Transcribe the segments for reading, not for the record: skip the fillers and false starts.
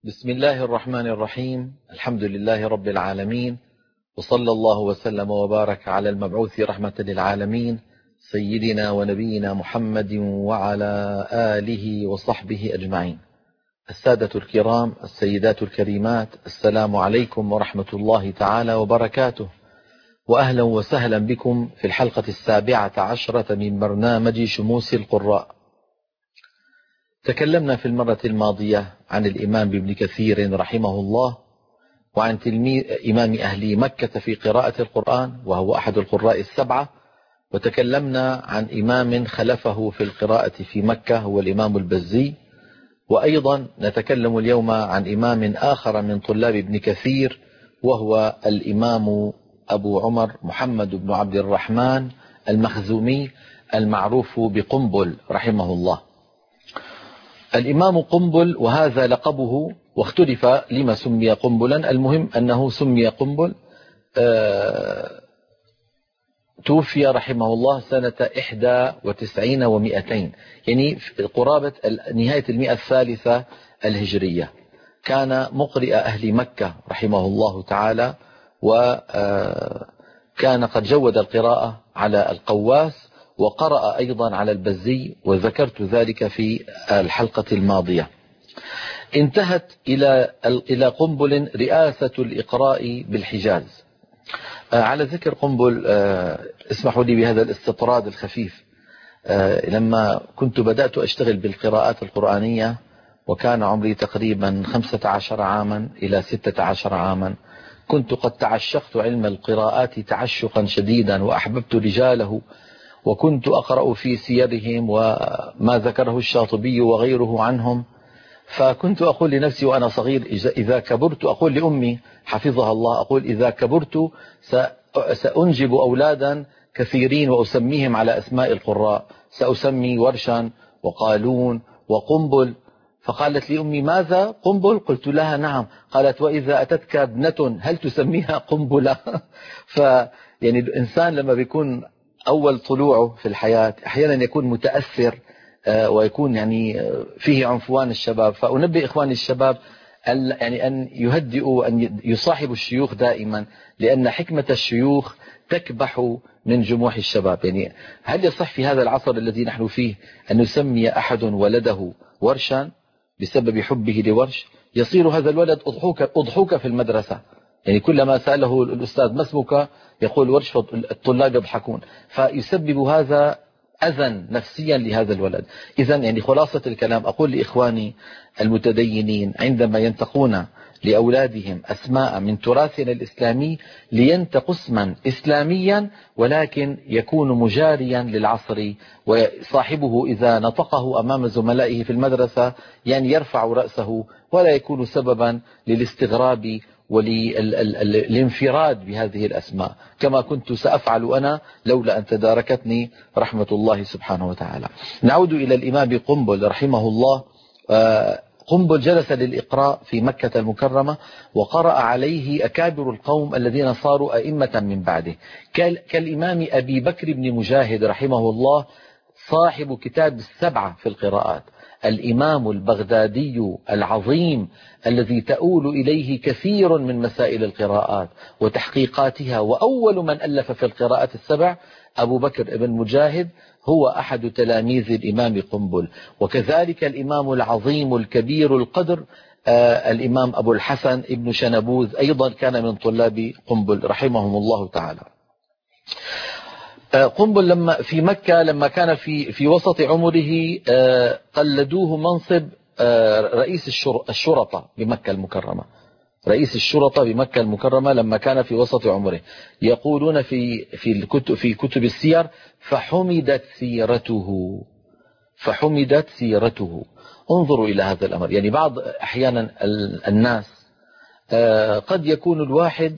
بسم الله الرحمن الرحيم. الحمد لله رب العالمين، وصلى الله وسلم وبارك على المبعوث رحمة للعالمين سيدنا ونبينا محمد وعلى آله وصحبه أجمعين. السادة الكرام، السيدات الكريمات، السلام عليكم ورحمة الله تعالى وبركاته، وأهلا وسهلا بكم في الحلقة 17 من برنامج شموس القراء. تكلمنا في المرة الماضية عن الإمام ابن كثير رحمه الله، وعن إمام أهل مكة في قراءة القرآن، وهو أحد القراء السبعة. وتكلمنا عن إمام خلفه في القراءة في مكة، هو الإمام البزي. وأيضا نتكلم اليوم عن إمام آخر من طلاب ابن كثير، وهو الإمام أبو عمر محمد بن عبد الرحمن المخزومي المعروف بقنبل رحمه الله. الإمام قنبل، وهذا لقبه، واختلف لما سمي قنبلا. المهم أنه سمي قنبل. توفي رحمه الله سنة 91 و200، يعني قرابة نهاية 100 الهجرية. كان مقرئ أهل مكة رحمه الله تعالى، وكان قد جود القراءة على القواس، وقرأ أيضا على البزي، وذكرت ذلك في الحلقة الماضية. انتهت إلى قنبل رئاسة الإقراء بالحجاز. على ذكر قنبل، اسمحوا لي بهذا الاستطراد الخفيف. لما كنت بدأت أشتغل بالقراءات القرآنية، وكان عمري تقريبا 15 عاما إلى 16 عاما، كنت قد تعشقت علم القراءات تعشقا شديدا، وأحببت رجاله، وكنت أقرأ في سيرهم وما ذكره الشاطبي وغيره عنهم. فكنت أقول لنفسي وأنا صغير، إذا كبرت، أقول لأمي حفظها الله، أقول إذا كبرت سأنجب أولادا كثيرين وأسميهم على أسماء القراء، سأسمي ورشا وقالون وقنبل. فقالت لي أمي: ماذا قنبل؟ قلت لها: نعم. قالت: وإذا أتتك ابنة هل تسميها قنبلة؟ يعني الإنسان لما بيكون أول طلوعه في الحياة أحيانا يكون متأثر، ويكون يعني فيه عنفوان الشباب. فأنبه إخواني الشباب يعني أن يهدئوا، أن يصاحبوا الشيوخ دائما، لأن حكمة الشيوخ تكبح من جموح الشباب. يعني هل يصح في هذا العصر الذي نحن فيه أن يسمي أحد ولده ورشا بسبب حبه لورش؟ يصير هذا الولد أضحوك في المدرسة. يعني كلما سأله الأستاذ: ما اسمك؟ يقول ورش، الطلاب يضحكون. فيسبب هذا أذى نفسيا لهذا الولد. إذا يعني خلاصة الكلام، أقول لإخواني المتدينين عندما ينتقون لأولادهم أسماء من تراثنا الإسلامي، لينتقوا اسما إسلاميا ولكن يكون مجاريا للعصر، وصاحبه إذا نطقه أمام زملائه في المدرسة يعني يرفع رأسه، ولا يكون سببا للاستغراب وللانفراد بهذه الأسماء، كما كنت سأفعل أنا لولا أن تداركتني رحمة الله سبحانه وتعالى. نعود إلى الإمام قنبل رحمه الله. قنبل جلس للإقراء في مكة المكرمة، وقرأ عليه أكابر القوم الذين صاروا أئمة من بعده، كالإمام أبي بكر بن مجاهد رحمه الله، صاحب كتاب السبعة في القراءات، الإمام البغدادي العظيم الذي تؤول إليه كثير من مسائل القراءات وتحقيقاتها. وأول من ألف في القراءات السبع أبو بكر بن مجاهد، هو أحد تلاميذ الإمام قنبل. وكذلك الإمام العظيم الكبير القدر الإمام أبو الحسن ابن شنبوذ أيضا كان من طلاب قنبل رحمهم الله تعالى. قنبل لما في مكة، لما كان في وسط عمره، قلدوه منصب رئيس الشرطة بمكة المكرمة. رئيس الشرطة بمكة المكرمة لما كان في وسط عمره، يقولون في كتب السير: فحمدت سيرته. انظروا إلى هذا الأمر. يعني بعض أحيانا الناس قد يكون الواحد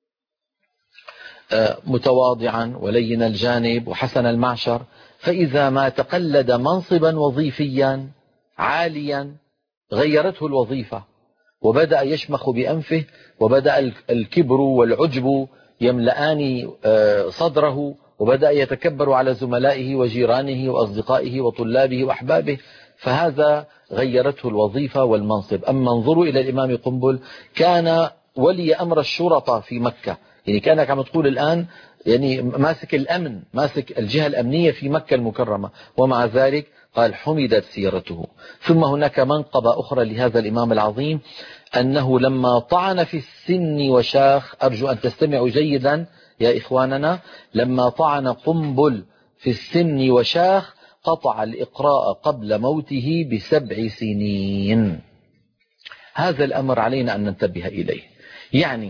متواضعا ولين الجانب وحسن المعشر، فإذا ما تقلد منصبا وظيفيا عاليا غيرته الوظيفة، وبدأ يشمخ بأنفه، وبدأ الكبر والعجب يملآن صدره، وبدأ يتكبر على زملائه وجيرانه وأصدقائه وطلابه وأحبابه. فهذا غيرته الوظيفة والمنصب. أما انظروا إلى الإمام قنبل، كان ولي أمر الشرطة في مكة، يعني كانك عم تقول الآن يعني ماسك الأمن، ماسك الجهة الأمنية في مكة المكرمة، ومع ذلك قال حمدت سيرته. ثم هناك منقبة أخرى لهذا الإمام العظيم، أنه لما طعن في السن وشاخ، أرجو أن تستمعوا جيدا يا إخواننا، لما طعن قنبل في السن وشاخ قطع الإقراء قبل موته ب7 سنين. هذا الأمر علينا أن ننتبه إليه. يعني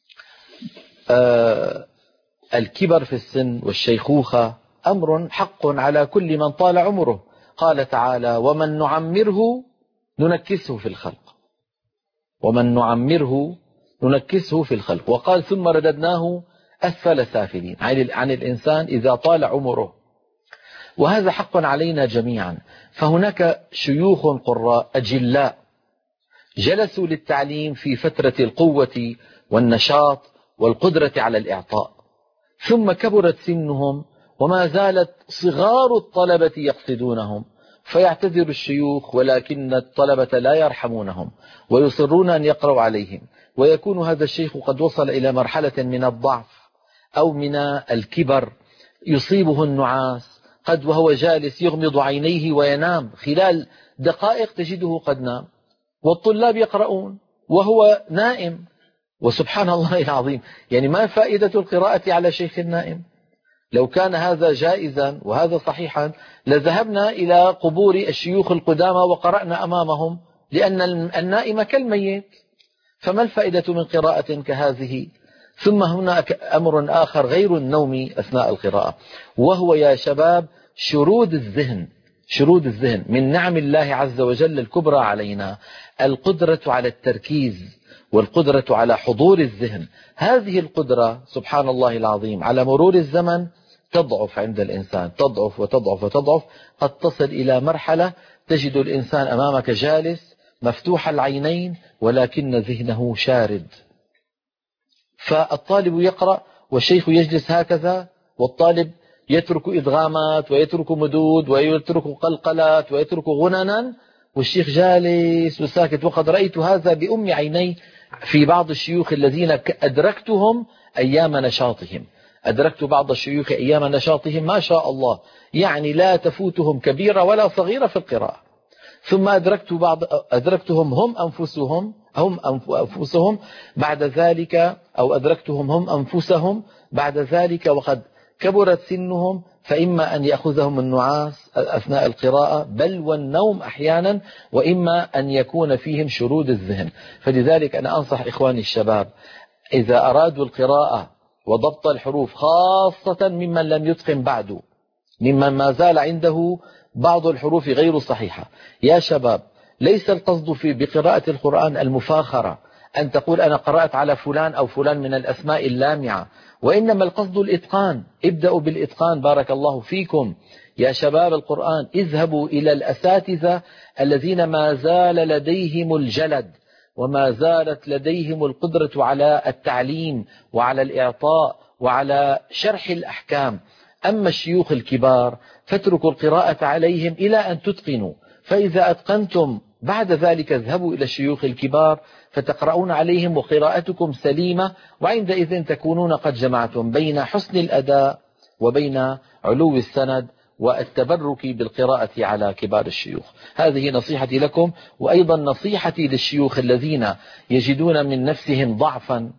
الكبر في السن والشيخوخة أمر حق على كل من طال عمره. قال تعالى ومن نعمره ننكسه في الخلق، ومن نعمره ننكسه في الخلق. وقال ثم رددناه أسفل سافلين، عن الإنسان إذا طال عمره، وهذا حق علينا جميعا. فهناك شيوخ قراء أجلاء جلسوا للتعليم في فترة القوة والنشاط والقدرة على الإعطاء، ثم كبرت سنهم وما زالت صغار الطلبة يقصدونهم، فيعتذر الشيوخ ولكن الطلبة لا يرحمونهم ويصرون أن يقرأوا عليهم، ويكون هذا الشيخ قد وصل إلى مرحلة من الضعف أو من الكبر، يصيبه النعاس، قد وهو جالس يغمض عينيه وينام، خلال دقائق تجده قد نام، والطلاب يقرؤون وهو نائم. وسبحان الله العظيم، يعني ما فائدة القراءة على شيخ النائم؟ لو كان هذا جائزا وهذا صحيحا لذهبنا إلى قبور الشيوخ القدامى وقرأنا أمامهم، لأن النائم كالميت، فما الفائدة من قراءة كهذه؟ ثم هناك أمر آخر غير النوم أثناء القراءة، وهو يا شباب شرود الذهن. شرود الذهن من نعم الله عز وجل الكبرى علينا، القدرة على التركيز والقدرة على حضور الذهن. هذه القدرة سبحان الله العظيم على مرور الزمن تضعف عند الإنسان، تضعف وتضعف وتضعف، قد تصل إلى مرحلة تجد الإنسان أمامك جالس مفتوح العينين ولكن ذهنه شارد. فالطالب يقرأ والشيخ يجلس هكذا، والطالب يترك إدغامات ويترك مدود ويترك قلقلات ويترك غننا، والشيخ جالس وساكت. وقد رأيت هذا بأم عيني في بعض الشيوخ الذين أدركتهم أيام نشاطهم. أدركت بعض الشيوخ أيام نشاطهم ما شاء الله، يعني لا تفوتهم كبيرة ولا صغيرة في القراءة. ثم أدركتهم هم أنفسهم بعد ذلك، أو أدركتهم هم أنفسهم بعد ذلك وقد كبرت سنهم، فإما أن يأخذهم النعاس أثناء القراءة بل والنوم أحيانا، وإما أن يكون فيهم شرود الذهن. فلذلك أنا أنصح إخواني الشباب إذا أرادوا القراءة وضبط الحروف، خاصة ممن لم يتقن بعد، ممن ما زال عنده بعض الحروف غير صحيحة، يا شباب ليس القصد بقراءة القرآن المفاخرة، أن تقول أنا قرأت على فلان أو فلان من الأسماء اللامعة، وإنما القصد الإتقان. ابدأوا بالإتقان بارك الله فيكم يا شباب القرآن. اذهبوا إلى الأساتذة الذين ما زال لديهم الجلد وما زالت لديهم القدرة على التعليم وعلى الإعطاء وعلى شرح الأحكام. أما الشيوخ الكبار فاتركوا القراءة عليهم إلى أن تتقنوا، فإذا أتقنتم بعد ذلك اذهبوا إلى الشيوخ الكبار فتقرؤون عليهم وقراءتكم سليمة، وعندئذ تكونون قد جمعتم بين حسن الأداء وبين علو السند والتبرك بالقراءة على كبار الشيوخ. هذه نصيحتي لكم، وأيضا نصيحتي للشيوخ الذين يجدون من نفسهم ضعفا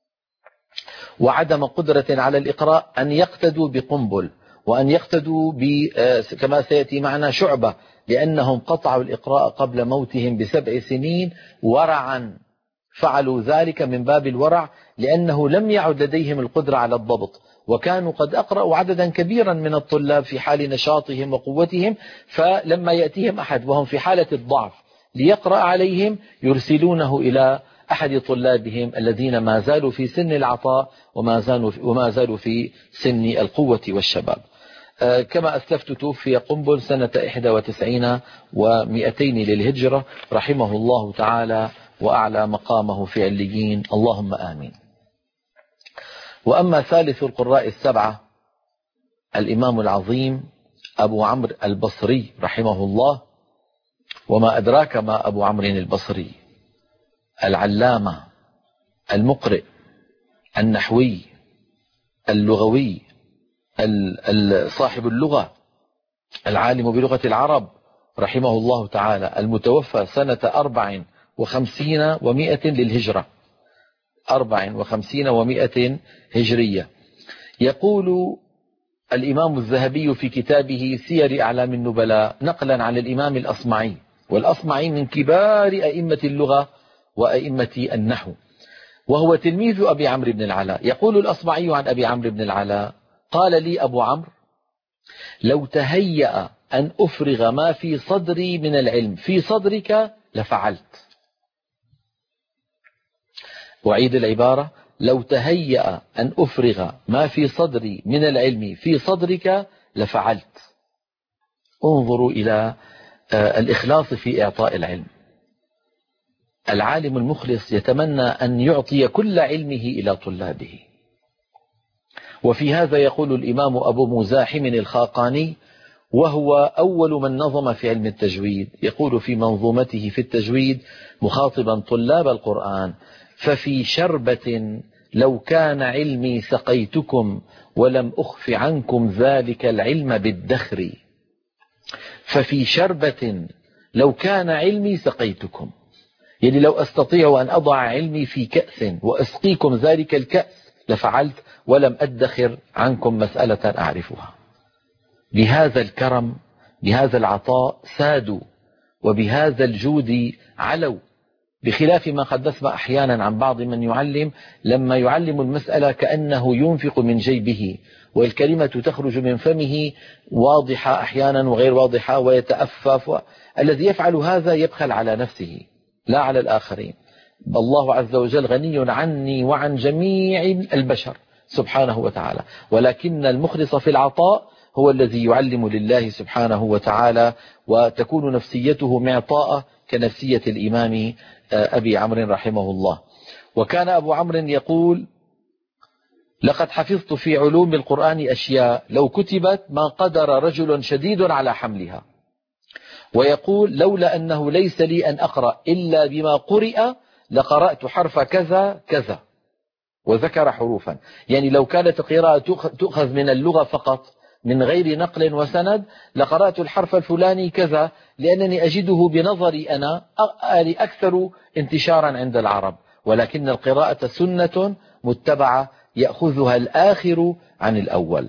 وعدم قدرة على الإقراء أن يقتدوا بقنبل، وأن يقتدوا كما سيأتي معنا شعبة، لأنهم قطعوا الإقراء قبل موتهم ب7 سنين ورعا. فعلوا ذلك من باب الورع، لأنه لم يعد لديهم القدرة على الضبط، وكانوا قد أقرأوا عددا كبيرا من الطلاب في حال نشاطهم وقوتهم، فلما يأتيهم أحد وهم في حالة الضعف ليقرأ عليهم يرسلونه إلى أحد طلابهم الذين ما زالوا في سن العطاء وما زالوا في سن القوة والشباب. كما أسلفت توفي قنبل سنة 91 و200 للهجرة رحمه الله تعالى، وأعلى مقامه في عليين، اللهم آمين. وأما ثالث القراء السبعة الإمام العظيم أبو عمرو البصري رحمه الله، وما أدراك ما أبو عمرو البصري، العلامة المقرئ النحوي اللغوي صاحب اللغة العالم بلغة العرب رحمه الله تعالى، المتوفى سنة 54 و100 للهجرة، 54 و100 هجرية. يقول الإمام الذهبي في كتابه سير أعلام النبلاء نقلا عن الإمام الأصمعي، والأصمعي من كبار أئمة اللغة وأئمة النحو، وهو تلميذ أبي عمرو بن العلاء. يقول الأصمعي عن أبي عمرو بن العلاء: قال لي أبو عمرو: لو تهيأ أن أفرغ ما في صدري من العلم في صدرك لفعلت. أعيد العبارة: لو تهيأ أن أفرغ ما في صدري من العلم في صدرك لفعلت. انظروا إلى الإخلاص في إعطاء العلم. العالم المخلص يتمنى أن يعطي كل علمه إلى طلابه. وفي هذا يقول الإمام أبو مزاحم الخاقاني، وهو أول من نظم في علم التجويد، يقول في منظومته في التجويد مخاطبا طلاب القرآن: ففي شربة لو كان علمي سقيتكم ولم أخف عنكم ذلك العلم بالدخر. ففي شربة لو كان علمي سقيتكم، يعني لو أستطيع أن أضع علمي في كأس وأسقيكم ذلك الكأس لفعلت، ولم أدخر عنكم مسألة أعرفها. بهذا الكرم، بهذا العطاء سادوا، وبهذا الجود علوا، بخلاف ما قد نسمع أحيانا عن بعض من يعلم، لما يعلم المسألة كأنه ينفق من جيبه، والكلمة تخرج من فمه واضحة أحيانا وغير واضحة ويتأفف. الذي يفعل هذا يبخل على نفسه لا على الآخرين. الله عز وجل غني عني وعن جميع البشر سبحانه وتعالى، ولكن المخلص في العطاء هو الذي يعلم لله سبحانه وتعالى، وتكون نفسيته معطاءة كنفسية الإمام أبي عمرو رحمه الله. وكان أبو عمرو يقول: لقد حفظت في علوم القرآن أشياء لو كتبت ما قدر رجل شديد على حملها. ويقول: لولا أنه ليس لي أن أقرأ إلا بما قرئ لقرأت حرف كذا كذا، وذكر حروفا. يعني لو كانت القراءة تؤخذ من اللغة فقط من غير نقل وسند لقرأت الحرف الفلاني كذا، لأنني أجده بنظري أنا أكثر انتشارا عند العرب. ولكن القراءة سنة متبعة يأخذها الآخر عن الأول.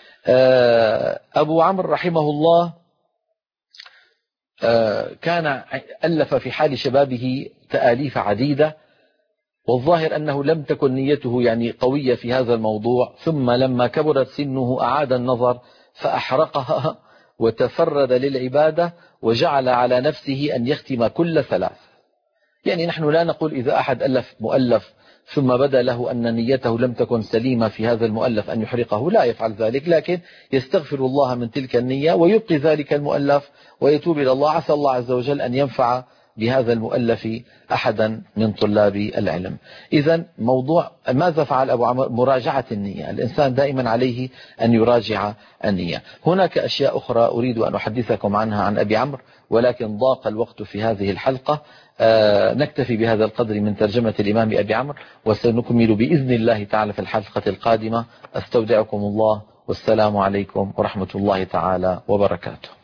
أبو عمرو رحمه الله كان ألف في حال شبابه تآليف عديدة، والظاهر أنه لم تكن نيته يعني قوية في هذا الموضوع، ثم لما كبرت سنه أعاد النظر فأحرقها وتفرد للعبادة، وجعل على نفسه أن يختم كل 3. يعني نحن لا نقول إذا أحد ألف مؤلف ثم بدا له أن نيته لم تكن سليمة في هذا المؤلف أن يحرقه، لا يفعل ذلك، لكن يستغفر الله من تلك النية ويبقي ذلك المؤلف ويتوب إلى الله. عسى الله عز وجل أن ينفع بهذا المؤلف أحدا من طلاب العلم. إذن موضوع ماذا فعل أبو عمرو؟ مراجعة النية. الإنسان دائما عليه أن يراجع النية. هناك أشياء أخرى أريد أن أحدثكم عنها عن أبي عمرو، ولكن ضاق الوقت في هذه الحلقة. نكتفي بهذا القدر من ترجمة الإمام أبي عمرو، وسنكمل بإذن الله تعالى في الحلقة القادمة. أستودعكم الله، والسلام عليكم ورحمة الله تعالى وبركاته.